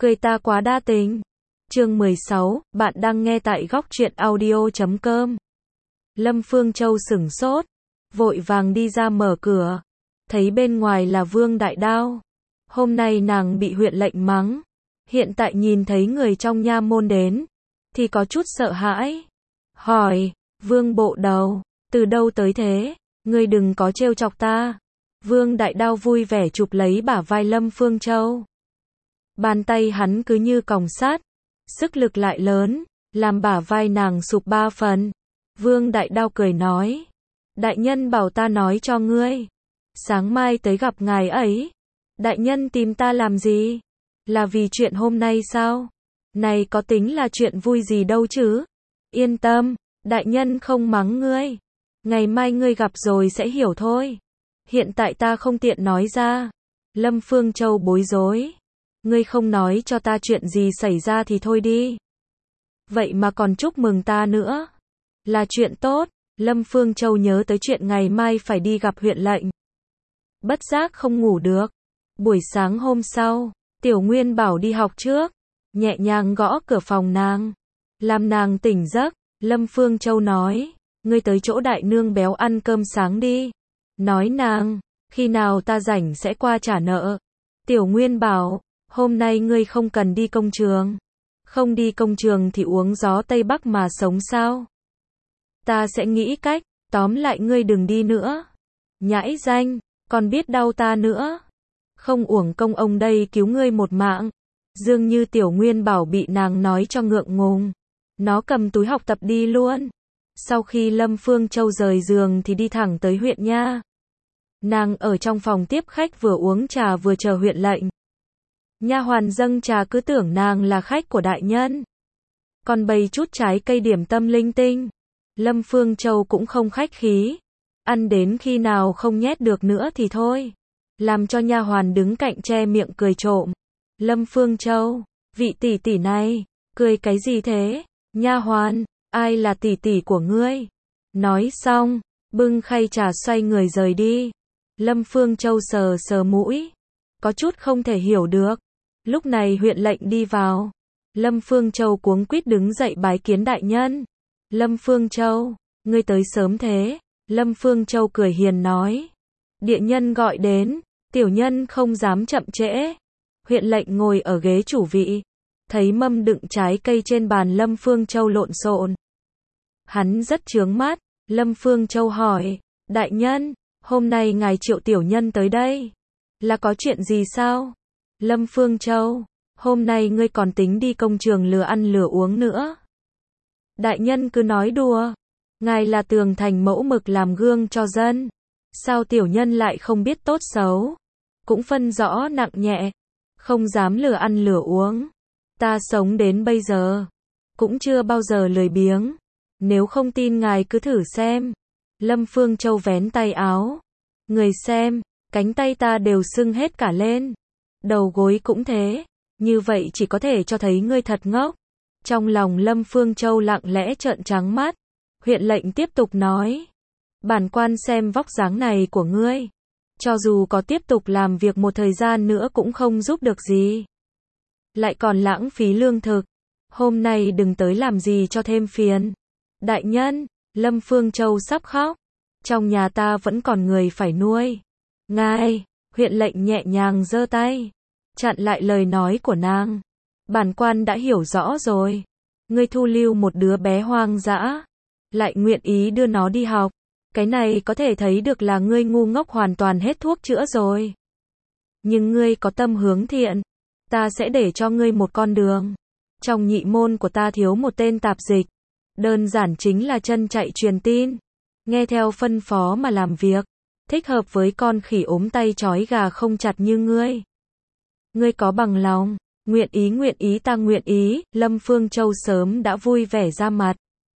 Cười ta quá đa tình. Chương 16, bạn đang nghe tại góc truyện audio.com. Lâm Phương Châu sửng sốt, vội vàng đi ra mở cửa, thấy bên ngoài là Vương Đại Đao. Hôm nay nàng bị huyện lệnh mắng, hiện tại nhìn thấy người trong nha môn đến, thì có chút sợ hãi. Hỏi, Vương bộ đầu, từ đâu tới thế? Ngươi đừng có trêu chọc ta. Vương Đại Đao vui vẻ chụp lấy bả vai Lâm Phương Châu. Bàn tay hắn cứ như còng sắt, sức lực lại lớn, làm bả vai nàng sụp 3 phần. Vương Đại Đao cười nói, đại nhân bảo ta nói cho ngươi, sáng mai tới gặp ngài ấy. Đại nhân tìm ta làm gì? Là vì chuyện hôm nay sao? Này có tính là chuyện vui gì đâu chứ? Yên tâm, đại nhân không mắng ngươi. Ngày mai ngươi gặp rồi sẽ hiểu thôi. Hiện tại ta không tiện nói ra. Lâm Phương Châu bối rối. Ngươi không nói cho ta chuyện gì xảy ra thì thôi đi. Vậy mà còn chúc mừng ta nữa. Là chuyện tốt. Lâm Phương Châu nhớ tới chuyện ngày mai phải đi gặp huyện lệnh. Bất giác không ngủ được. Buổi sáng hôm sau, Tiểu Nguyên bảo đi học trước. Nhẹ nhàng gõ cửa phòng nàng. Làm nàng tỉnh giấc. Lâm Phương Châu nói, ngươi tới chỗ đại nương béo ăn cơm sáng đi. Nói nàng, khi nào ta rảnh sẽ qua trả nợ. Tiểu Nguyên bảo, hôm nay ngươi không cần đi công trường. Không đi công trường thì uống gió Tây Bắc mà sống sao? Ta sẽ nghĩ cách, tóm lại ngươi đừng đi nữa. Nhãi danh, còn biết đau ta nữa. Không uổng công ông đây cứu ngươi một mạng. Dường như Tiểu Nguyên bảo bị nàng nói cho ngượng ngùng. Nó cầm túi học tập đi luôn. Sau khi Lâm Phương Châu rời giường thì đi thẳng tới huyện nha. Nàng ở trong phòng tiếp khách vừa uống trà vừa chờ huyện lệnh. Nha hoàn dâng trà cứ tưởng nàng là khách của đại nhân. Còn bày chút trái cây điểm tâm linh tinh. Lâm Phương Châu cũng không khách khí. Ăn đến khi nào không nhét được nữa thì thôi. Làm cho nha hoàn đứng cạnh che miệng cười trộm. Lâm Phương Châu, vị tỷ tỷ này, cười cái gì thế? Nha hoàn, ai là tỷ tỷ của ngươi? Nói xong, bưng khay trà xoay người rời đi. Lâm Phương Châu sờ sờ mũi, có chút không thể hiểu được. Lúc này huyện lệnh đi vào. Lâm Phương Châu cuống quýt đứng dậy bái kiến đại nhân. Lâm Phương Châu, ngươi tới sớm thế. Lâm Phương Châu cười hiền nói. Địa nhân gọi đến, tiểu nhân không dám chậm trễ. Huyện lệnh ngồi ở ghế chủ vị. Thấy mâm đựng trái cây trên bàn Lâm Phương Châu lộn xộn. Hắn rất chướng mắt. Lâm Phương Châu hỏi, đại nhân, hôm nay ngài triệu tiểu nhân tới đây. Là có chuyện gì sao? Lâm Phương Châu, hôm nay ngươi còn tính đi công trường lừa ăn lừa uống nữa. Đại nhân cứ nói đùa. Ngài là tường thành mẫu mực làm gương cho dân. Sao tiểu nhân lại không biết tốt xấu? Cũng phân rõ nặng nhẹ. Không dám lừa ăn lừa uống. Ta sống đến bây giờ, cũng chưa bao giờ lười biếng. Nếu không tin ngài cứ thử xem. Lâm Phương Châu vén tay áo. Người xem, cánh tay ta đều sưng hết cả lên. Đầu gối cũng thế. Như vậy chỉ có thể cho thấy ngươi thật ngốc. Trong lòng Lâm Phương Châu lặng lẽ trợn trắng mắt. Huyện lệnh tiếp tục nói. Bản quan xem vóc dáng này của ngươi. Cho dù có tiếp tục làm việc một thời gian nữa cũng không giúp được gì. Lại còn lãng phí lương thực. Hôm nay đừng tới làm gì cho thêm phiền. Đại nhân, Lâm Phương Châu sắp khóc. Trong nhà ta vẫn còn người phải nuôi. Ngài, huyện lệnh nhẹ nhàng giơ tay. Chặn lại lời nói của nàng. Bản quan đã hiểu rõ rồi. Ngươi thu lưu một đứa bé hoang dã. Lại nguyện ý đưa nó đi học. Cái này có thể thấy được là ngươi ngu ngốc hoàn toàn hết thuốc chữa rồi. Nhưng ngươi có tâm hướng thiện. Ta sẽ để cho ngươi một con đường. Trong nhị môn của ta thiếu một tên tạp dịch. Đơn giản chính là chân chạy truyền tin. Nghe theo phân phó mà làm việc. Thích hợp với con khỉ ốm tay trói gà không chặt như ngươi. Ngươi có bằng lòng. Nguyện ý ta nguyện ý. Lâm Phương Châu sớm đã vui vẻ ra mặt.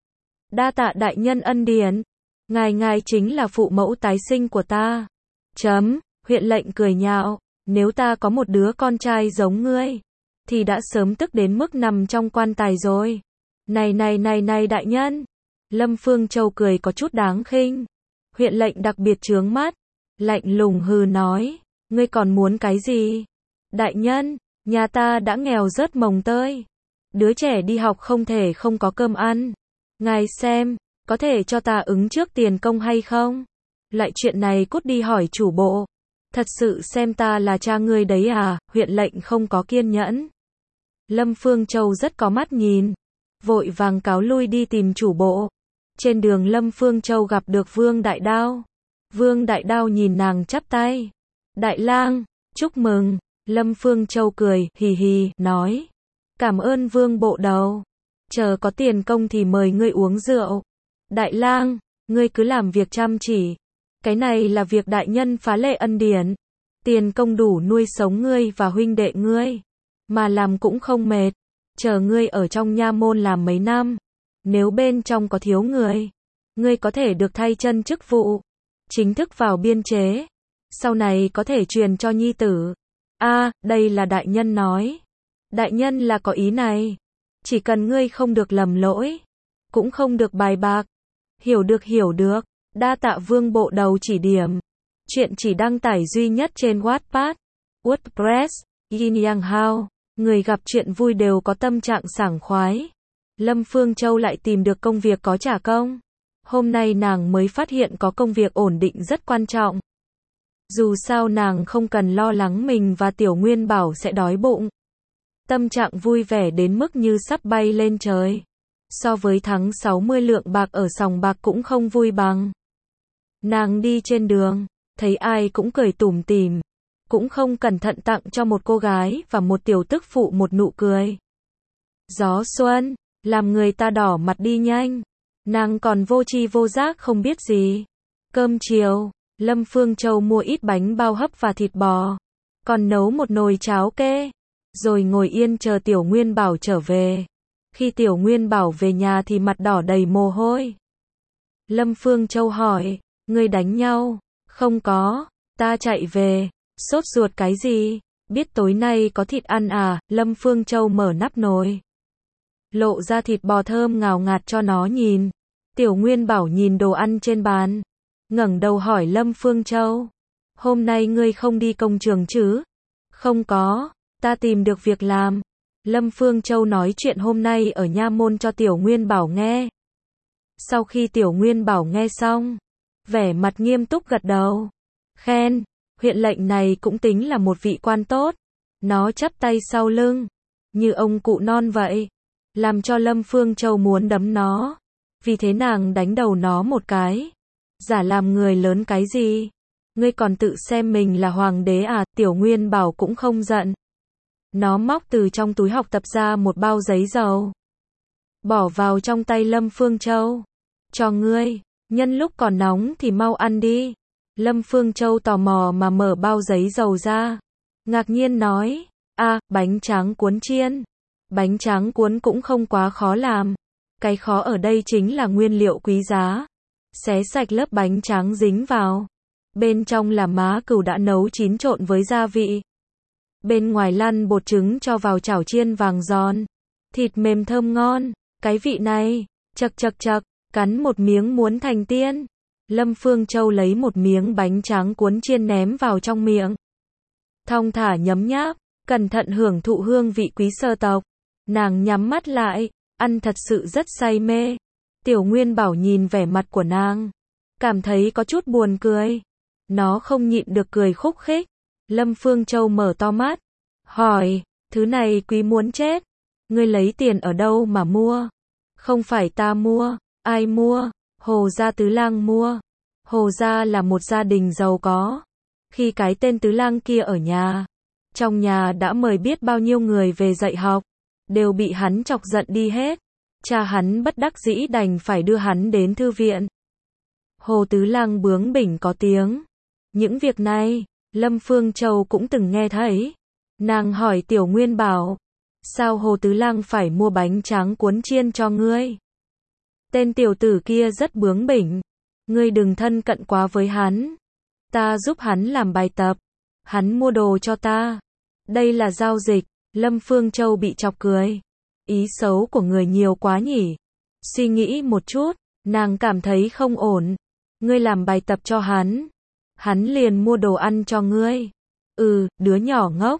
Đa tạ đại nhân ân điển. Ngài chính là phụ mẫu tái sinh của ta. Huyện lệnh cười nhạo. Nếu ta có một đứa con trai giống ngươi, thì đã sớm tức đến mức nằm trong quan tài rồi. Này đại nhân. Lâm Phương Châu cười có chút đáng khinh. Huyện lệnh đặc biệt chướng mắt. Lạnh lùng hừ nói. Ngươi còn muốn cái gì? Đại nhân, Nhà ta đã nghèo rớt mồng tơi. Đứa trẻ đi học không thể không có cơm ăn. Ngài xem, có thể cho ta ứng trước tiền công hay không? Lại chuyện này cút đi hỏi chủ bộ. Thật sự xem ta là cha ngươi đấy à? Huyện lệnh không có kiên nhẫn. Lâm Phương Châu rất có mắt nhìn, vội vàng cáo lui đi tìm chủ bộ. Trên đường Lâm Phương Châu gặp được Vương Đại Đao. Vương Đại Đao nhìn nàng chắp tay. Đại lang, chúc mừng. Lâm Phương Châu cười, hì hì, nói. Cảm ơn Vương bộ đầu. Chờ có tiền công thì mời ngươi uống rượu. Đại lang, ngươi cứ làm việc chăm chỉ. Cái này là việc đại nhân phá lệ ân điển. Tiền công đủ nuôi sống ngươi và huynh đệ ngươi. Mà làm cũng không mệt. Chờ ngươi ở trong nha môn làm mấy năm. Nếu bên trong có thiếu người, ngươi có thể được thay chân chức vụ. Chính thức vào biên chế. Sau này có thể truyền cho nhi tử. Đây là đại nhân nói. Đại nhân là có ý này. Chỉ cần ngươi không được lầm lỗi. Cũng không được bài bạc. Hiểu được. Đa tạ Vương bộ đầu chỉ điểm. Chuyện chỉ đăng tải duy nhất trên Wattpad, WordPress, Yin Yang Hao. Người gặp chuyện vui đều có tâm trạng sảng khoái. Lâm Phương Châu lại tìm được công việc có trả công. Hôm nay nàng mới phát hiện có công việc ổn định rất quan trọng. Dù sao nàng không cần lo lắng mình và Tiểu Nguyên Bảo sẽ đói bụng. Tâm trạng vui vẻ đến mức như sắp bay lên trời. So với thắng 60 lượng bạc ở sòng bạc cũng không vui bằng. Nàng đi trên đường, thấy ai cũng cười tủm tỉm, cũng không cẩn thận tặng cho một cô gái và một tiểu tức phụ một nụ cười. Gió xuân, làm người ta đỏ mặt đi nhanh. Nàng còn vô tri vô giác không biết gì. Cơm chiều, Lâm Phương Châu mua ít bánh bao hấp và thịt bò, còn nấu một nồi cháo kê, rồi ngồi yên chờ Tiểu Nguyên Bảo trở về. Khi Tiểu Nguyên Bảo về nhà thì mặt đỏ đầy mồ hôi. Lâm Phương Châu hỏi, ngươi đánh nhau? Không có, ta chạy về. Sốt ruột cái gì? Biết tối nay có thịt ăn à? Lâm Phương Châu mở nắp nồi, lộ ra thịt bò thơm ngào ngạt cho nó nhìn. Tiểu Nguyên Bảo nhìn đồ ăn trên bàn, ngẩng đầu hỏi Lâm Phương Châu, hôm nay ngươi không đi công trường chứ? Không có, ta tìm được việc làm. Lâm Phương Châu nói chuyện hôm nay ở nha môn cho Tiểu Nguyên Bảo nghe. Sau khi Tiểu Nguyên Bảo nghe xong, vẻ mặt nghiêm túc gật đầu, khen, huyện lệnh này cũng tính là một vị quan tốt. Nó chắp tay sau lưng, như ông cụ non vậy, làm cho Lâm Phương Châu muốn đấm nó. Vì thế nàng đánh đầu nó một cái. Giả làm người lớn cái gì? Ngươi còn tự xem mình là hoàng đế à? Tiểu Nguyên Bảo cũng không giận. Nó móc từ trong túi học tập ra một bao giấy dầu, bỏ vào trong tay Lâm Phương Châu. Cho ngươi, nhân lúc còn nóng thì mau ăn đi. Lâm Phương Châu tò mò mà mở bao giấy dầu ra, ngạc nhiên nói, bánh tráng cuốn chiên. Bánh tráng cuốn cũng không quá khó làm. Cái khó ở đây chính là nguyên liệu quý giá. Xé sạch lớp bánh tráng dính vào. Bên trong là má cừu đã nấu chín trộn với gia vị. Bên ngoài lăn bột trứng cho vào chảo chiên vàng giòn. Thịt mềm thơm ngon. Cái vị này, chậc, cắn một miếng muốn thành tiên. Lâm Phương Châu lấy một miếng bánh tráng cuốn chiên ném vào trong miệng. Thong thả nhấm nháp, cẩn thận hưởng thụ hương vị quý sơ tộc. Nàng nhắm mắt lại, ăn thật sự rất say mê. Tiểu Nguyên Bảo nhìn vẻ mặt của nàng, cảm thấy có chút buồn cười. Nó không nhịn được cười khúc khích. Lâm Phương Châu mở to mắt, hỏi, thứ này quý muốn chết. Ngươi lấy tiền ở đâu mà mua? Không phải ta mua. Ai mua? Hồ gia tứ lang mua. Hồ gia là một gia đình giàu có. Khi cái tên tứ lang kia ở nhà, trong nhà đã mời biết bao nhiêu người về dạy học, đều bị hắn chọc giận đi hết. Cha hắn bất đắc dĩ đành phải đưa hắn đến thư viện. Hồ tứ lang bướng bỉnh có tiếng. Những việc này, Lâm Phương Châu cũng từng nghe thấy. Nàng hỏi Tiểu Nguyên Bảo, sao Hồ tứ lang phải mua bánh tráng cuốn chiên cho ngươi? Tên tiểu tử kia rất bướng bỉnh. Ngươi đừng thân cận quá với hắn. Ta giúp hắn làm bài tập. Hắn mua đồ cho ta. Đây là giao dịch. Lâm Phương Châu bị chọc cười. Ý xấu của người nhiều quá nhỉ. Suy nghĩ một chút, nàng cảm thấy không ổn. Ngươi làm bài tập cho hắn, hắn liền mua đồ ăn cho ngươi. Đứa nhỏ ngốc.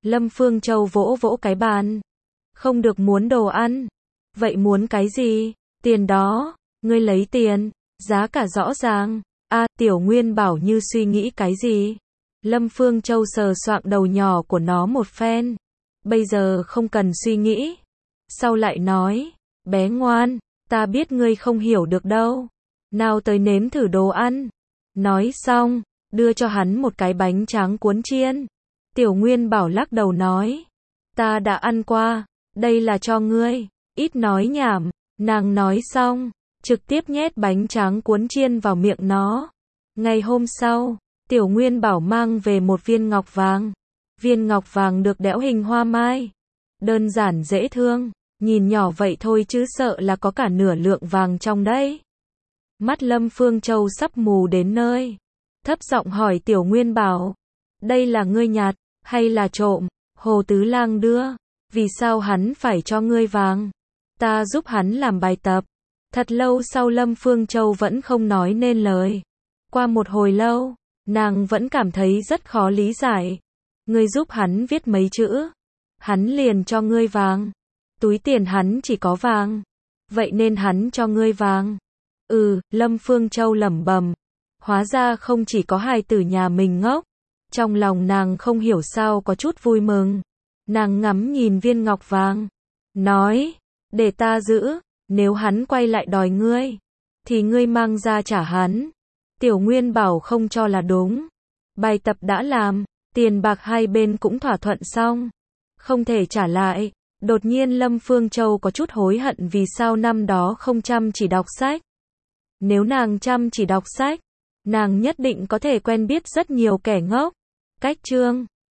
Lâm Phương Châu vỗ vỗ cái bàn. Không được muốn đồ ăn. Vậy muốn cái gì? Tiền đó. Ngươi lấy tiền. Giá cả rõ ràng. Tiểu Nguyên bảo như suy nghĩ cái gì? Lâm Phương Châu sờ soạng đầu nhỏ của nó một phen. Bây giờ không cần suy nghĩ. Sau lại nói, bé ngoan, ta biết ngươi không hiểu được đâu. Nào tới nếm thử đồ ăn. Nói xong, đưa cho hắn một cái bánh tráng cuốn chiên. Tiểu Nguyên bảo lắc đầu nói, ta đã ăn qua, đây là cho ngươi, ít nói nhảm. Nàng nói xong, trực tiếp nhét bánh tráng cuốn chiên vào miệng nó. Ngày hôm sau, Tiểu Nguyên bảo mang về một viên ngọc vàng. Viên ngọc vàng được đẽo hình hoa mai. Đơn giản dễ thương, nhìn nhỏ vậy thôi chứ sợ là có cả nửa lượng vàng trong đấy. Mắt Lâm Phương Châu sắp mù đến nơi. Thấp giọng hỏi Tiểu Nguyên bảo, đây là ngươi nhặt, hay là trộm? Hồ Tứ Lang đưa, vì sao hắn phải cho ngươi vàng? Ta giúp hắn làm bài tập. Thật lâu sau Lâm Phương Châu vẫn không nói nên lời. Qua một hồi lâu, nàng vẫn cảm thấy rất khó lý giải. Ngươi giúp hắn viết mấy chữ, hắn liền cho ngươi vàng. Túi tiền hắn chỉ có vàng, vậy nên hắn cho ngươi vàng. Lâm Phương Châu lẩm bẩm. Hóa ra không chỉ có hài tử nhà mình ngốc. Trong lòng nàng không hiểu sao có chút vui mừng. Nàng ngắm nhìn viên ngọc vàng, nói, để ta giữ, nếu hắn quay lại đòi ngươi, thì ngươi mang ra trả hắn. Tiểu Nguyên bảo không cho là đúng. Bài tập đã làm, tiền bạc hai bên cũng thỏa thuận xong, không thể trả lại. Đột nhiên Lâm Phương Châu có chút hối hận vì sao năm đó không chăm chỉ đọc sách. Nếu nàng chăm chỉ đọc sách, nàng nhất định có thể quen biết rất nhiều kẻ ngốc. Cách chương